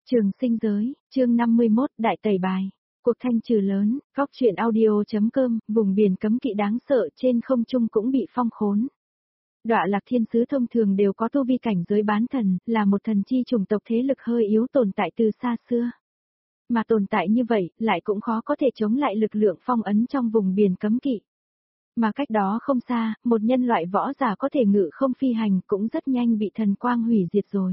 Trường sinh giới, chương 51, đại tẩy bài. Cuộc thanh trừ lớn, góc truyện audio.com, vùng biển cấm kỵ đáng sợ trên không trung cũng bị phong khốn. Đọa Lạc Thiên Sứ thông thường đều có tu vi cảnh giới bán thần, là một thần chi chủng tộc thế lực hơi yếu tồn tại từ xa xưa. Mà tồn tại như vậy, lại cũng khó có thể chống lại lực lượng phong ấn trong vùng biển cấm kỵ. Mà cách đó không xa, một nhân loại võ giả có thể ngự không phi hành cũng rất nhanh bị thần quang hủy diệt rồi.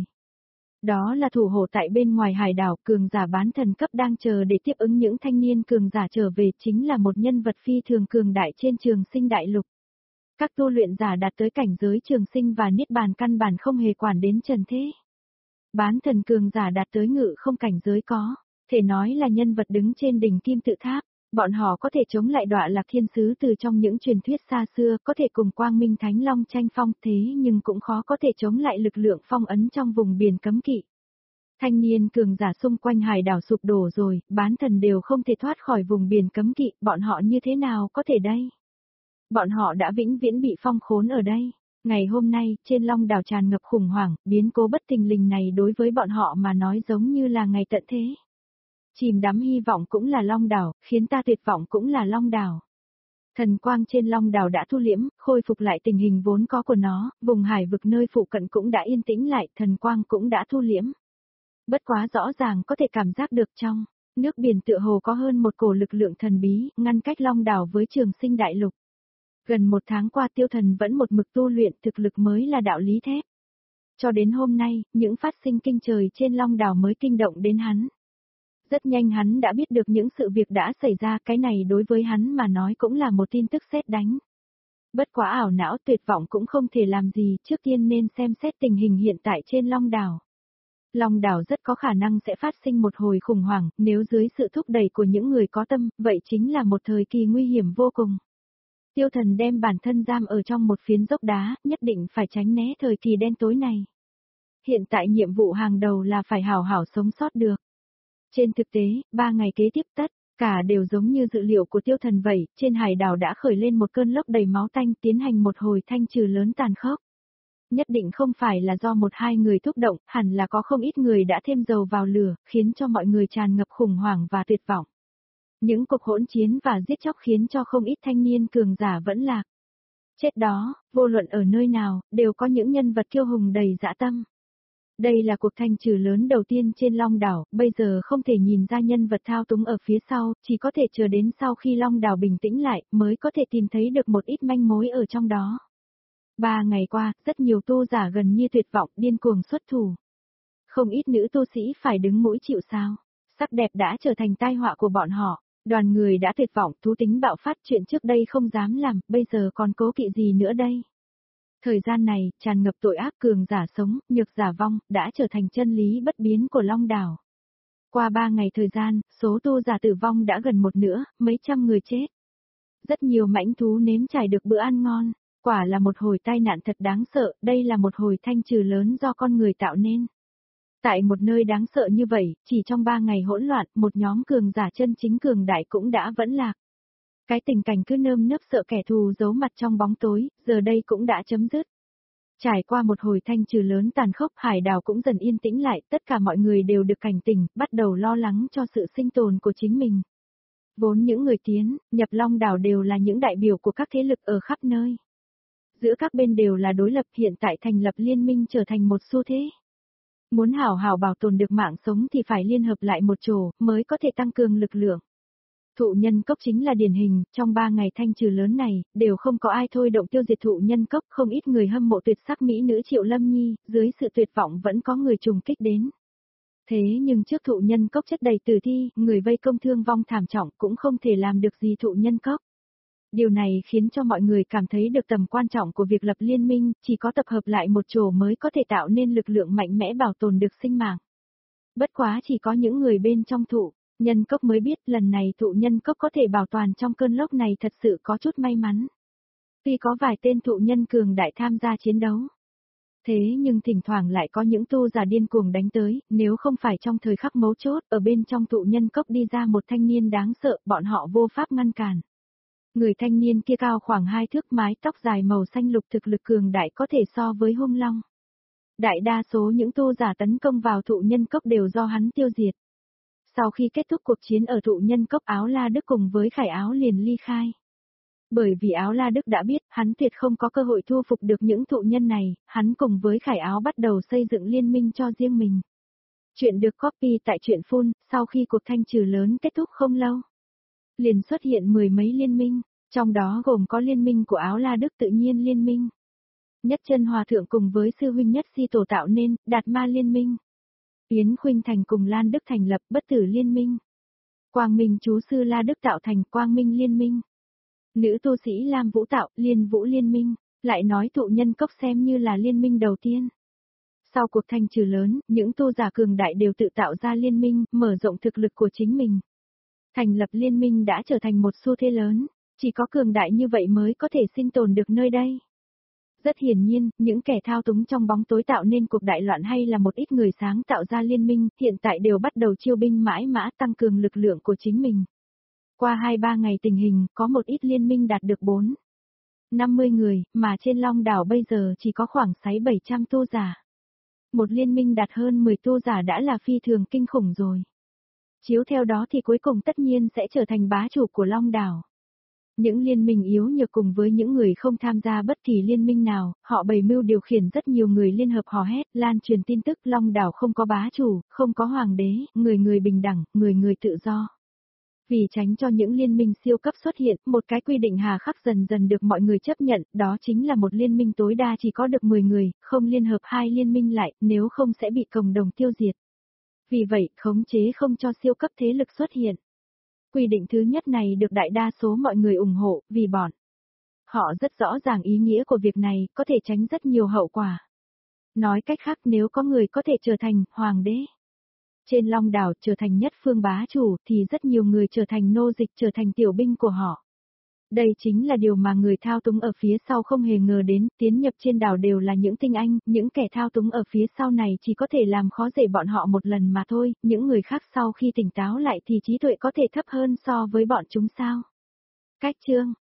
Đó là thủ hộ tại bên ngoài hải đảo, cường giả bán thần cấp đang chờ để tiếp ứng những thanh niên cường giả trở về, chính là một nhân vật phi thường cường đại trên trường sinh đại lục. Các tu luyện giả đạt tới cảnh giới trường sinh và niết bàn căn bản không hề quản đến trần thế. Bán thần cường giả đạt tới ngự không cảnh giới có, thể nói là nhân vật đứng trên đỉnh kim tự tháp. Bọn họ có thể chống lại Đọa Lạc Thiên Sứ từ trong những truyền thuyết xa xưa, có thể cùng Quang Minh Thánh Long tranh phong, thế nhưng cũng khó có thể chống lại lực lượng phong ấn trong vùng biển cấm kỵ. Thanh niên cường giả xung quanh hải đảo sụp đổ rồi, bán thần đều không thể thoát khỏi vùng biển cấm kỵ, bọn họ như thế nào có thể đây? Bọn họ đã vĩnh viễn bị phong khốn ở đây. Ngày hôm nay, trên Long đảo tràn ngập khủng hoảng, biến cố bất thình lình này đối với bọn họ mà nói giống như là ngày tận thế. Chìm đắm hy vọng cũng là Long đảo, khiến ta tuyệt vọng cũng là Long đảo. Thần quang trên Long đảo đã thu liễm, khôi phục lại tình hình vốn có của nó, vùng hải vực nơi phụ cận cũng đã yên tĩnh lại, thần quang cũng đã thu liễm. Bất quá rõ ràng có thể cảm giác được trong nước biển tựa hồ có hơn một cổ lực lượng thần bí, ngăn cách Long đảo với trường sinh đại lục. Gần một tháng qua Tiêu Thần vẫn một mực tu luyện, thực lực mới là đạo lý thép. Cho đến hôm nay, những phát sinh kinh trời trên Long đảo mới kinh động đến hắn. Rất nhanh hắn đã biết được những sự việc đã xảy ra, cái này đối với hắn mà nói cũng là một tin tức sét đánh. Bất quá ảo não tuyệt vọng cũng không thể làm gì, trước tiên nên xem xét tình hình hiện tại trên Long đảo. Long đảo rất có khả năng sẽ phát sinh một hồi khủng hoảng, nếu dưới sự thúc đẩy của những người có tâm, vậy chính là một thời kỳ nguy hiểm vô cùng. Tiêu Thần đem bản thân giam ở trong một phiến dốc đá, nhất định phải tránh né thời kỳ đen tối này. Hiện tại nhiệm vụ hàng đầu là phải hảo hảo sống sót được. Trên thực tế, 3 ngày kế tiếp tất cả đều giống như dự liệu của Tiêu Thần vậy, trên hải đảo đã khởi lên một cơn lốc đầy máu tanh, tiến hành một hồi thanh trừ lớn tàn khốc. Nhất định không phải là do một hai người thúc động, hẳn là có không ít người đã thêm dầu vào lửa, khiến cho mọi người tràn ngập khủng hoảng và tuyệt vọng. Những cuộc hỗn chiến và giết chóc khiến cho không ít thanh niên cường giả vẫn lạc. Chết đó, vô luận ở nơi nào, đều có những nhân vật kiêu hùng đầy dã tâm. Đây là cuộc thanh trừ lớn đầu tiên trên Long đảo, bây giờ không thể nhìn ra nhân vật thao túng ở phía sau, chỉ có thể chờ đến sau khi Long đảo bình tĩnh lại, mới có thể tìm thấy được một ít manh mối ở trong đó. 3 ngày qua, rất nhiều tu giả gần như tuyệt vọng, điên cuồng xuất thủ. Không ít nữ tu sĩ phải đứng mũi chịu sào. Sắc đẹp đã trở thành tai họa của bọn họ. Đoàn người đã tuyệt vọng, thú tính bạo phát, chuyện trước đây không dám làm, bây giờ còn cố kỵ gì nữa đây? Thời gian này, tràn ngập tội ác, cường giả sống, nhược giả vong, đã trở thành chân lý bất biến của Long đảo. Qua 3 ngày thời gian, số tu giả tử vong đã gần một nửa, mấy trăm người chết. Rất nhiều mãnh thú nếm trải được bữa ăn ngon, quả là một hồi tai nạn thật đáng sợ, đây là một hồi thanh trừ lớn do con người tạo nên. Tại một nơi đáng sợ như vậy, chỉ trong 3 ngày hỗn loạn, một nhóm cường giả chân chính cường đại cũng đã vẫn lạc. Cái tình cảnh cứ nơm nớp sợ kẻ thù giấu mặt trong bóng tối, giờ đây cũng đã chấm dứt. Trải qua một hồi thanh trừ lớn tàn khốc, hải đảo cũng dần yên tĩnh lại, tất cả mọi người đều được cảnh tỉnh, bắt đầu lo lắng cho sự sinh tồn của chính mình. Vốn những người tiến, nhập Long đảo đều là những đại biểu của các thế lực ở khắp nơi. Giữa các bên đều là đối lập, hiện tại thành lập liên minh trở thành một xu thế. Muốn hảo hảo bảo tồn được mạng sống thì phải liên hợp lại một chỗ, mới có thể tăng cường lực lượng. Thụ nhân cốc chính là điển hình, trong 3 ngày thanh trừ lớn này, đều không có ai thôi động tiêu diệt thụ nhân cốc, không ít người hâm mộ tuyệt sắc mỹ nữ Triệu Lâm Nhi, dưới sự tuyệt vọng vẫn có người trùng kích đến. Thế nhưng trước thụ nhân cốc chất đầy tử thi, người vây công thương vong thảm trọng cũng không thể làm được gì thụ nhân cốc. Điều này khiến cho mọi người cảm thấy được tầm quan trọng của việc lập liên minh, chỉ có tập hợp lại một chỗ mới có thể tạo nên lực lượng mạnh mẽ bảo tồn được sinh mạng. Bất quá chỉ có những người bên trong thụ nhân cốc mới biết lần này thụ nhân cốc có thể bảo toàn trong cơn lốc này thật sự có chút may mắn. Tuy có vài tên thụ nhân cường đại tham gia chiến đấu. Thế nhưng thỉnh thoảng lại có những tu giả điên cuồng đánh tới, nếu không phải trong thời khắc mấu chốt, ở bên trong thụ nhân cốc đi ra một thanh niên đáng sợ, bọn họ vô pháp ngăn cản. Người thanh niên kia cao khoảng 2 thước, mái tóc dài màu xanh lục, thực lực cường đại có thể so với hung long. Đại đa số những tu giả tấn công vào thụ nhân cốc đều do hắn tiêu diệt. Sau khi kết thúc cuộc chiến ở thụ nhân cốc, Áo La Đức cùng với Khải Áo liền ly khai. Bởi vì Áo La Đức đã biết hắn tuyệt không có cơ hội thu phục được những thụ nhân này, hắn cùng với Khải Áo bắt đầu xây dựng liên minh cho riêng mình. Chuyện được copy tại truyện Phun, sau khi cuộc thanh trừ lớn kết thúc không lâu. Liền xuất hiện mười mấy liên minh, trong đó gồm có liên minh của Áo La Đức tự nhiên liên minh. Nhất Chân Hòa Thượng cùng với sư huynh Nhất Si Tổ tạo nên, Đạt Ma liên minh. Yến Khuynh Thành cùng Lan Đức thành lập Bất Tử liên minh. Quang Minh chú sư La Đức tạo thành Quang Minh liên minh. Nữ tu sĩ Lam Vũ tạo Liên Vũ liên minh, lại nói thụ nhân cốc xem như là liên minh đầu tiên. Sau cuộc thanh trừ lớn, những tu giả cường đại đều tự tạo ra liên minh, mở rộng thực lực của chính mình. Thành lập liên minh đã trở thành một xu thế lớn, chỉ có cường đại như vậy mới có thể sinh tồn được nơi đây. Rất hiển nhiên, những kẻ thao túng trong bóng tối tạo nên cuộc đại loạn hay là một ít người sáng tạo ra liên minh, hiện tại đều bắt đầu chiêu binh mãi mã tăng cường lực lượng của chính mình. Qua 2-3 ngày tình hình, có một ít liên minh đạt được 50 người, mà trên Long đảo bây giờ chỉ có khoảng 600-700 tu giả. Một liên minh đạt hơn 10 tu giả đã là phi thường kinh khủng rồi. Chiếu theo đó thì cuối cùng tất nhiên sẽ trở thành bá chủ của Long đảo. Những liên minh yếu nhược cùng với những người không tham gia bất kỳ liên minh nào, họ bày mưu điều khiển rất nhiều người liên hợp hò hét, lan truyền tin tức Long đảo không có bá chủ, không có hoàng đế, người người bình đẳng, người người tự do. Vì tránh cho những liên minh siêu cấp xuất hiện, một cái quy định hà khắc dần dần được mọi người chấp nhận, đó chính là một liên minh tối đa chỉ có được 10 người, không liên hợp hai liên minh lại, nếu không sẽ bị cộng đồng tiêu diệt. Vì vậy, khống chế không cho siêu cấp thế lực xuất hiện. Quy định thứ nhất này được đại đa số mọi người ủng hộ, vì bọn họ rất rõ ràng ý nghĩa của việc này, có thể tránh rất nhiều hậu quả. Nói cách khác, nếu có người có thể trở thành hoàng đế trên Long đảo, trở thành nhất phương bá chủ, thì rất nhiều người trở thành nô dịch, trở thành tiểu binh của họ. Đây chính là điều mà người thao túng ở phía sau không hề ngờ đến, tiến nhập trên đảo đều là những tinh anh, những kẻ thao túng ở phía sau này chỉ có thể làm khó dễ bọn họ một lần mà thôi, những người khác sau khi tỉnh táo lại thì trí tuệ có thể thấp hơn so với bọn chúng sao. Cách chương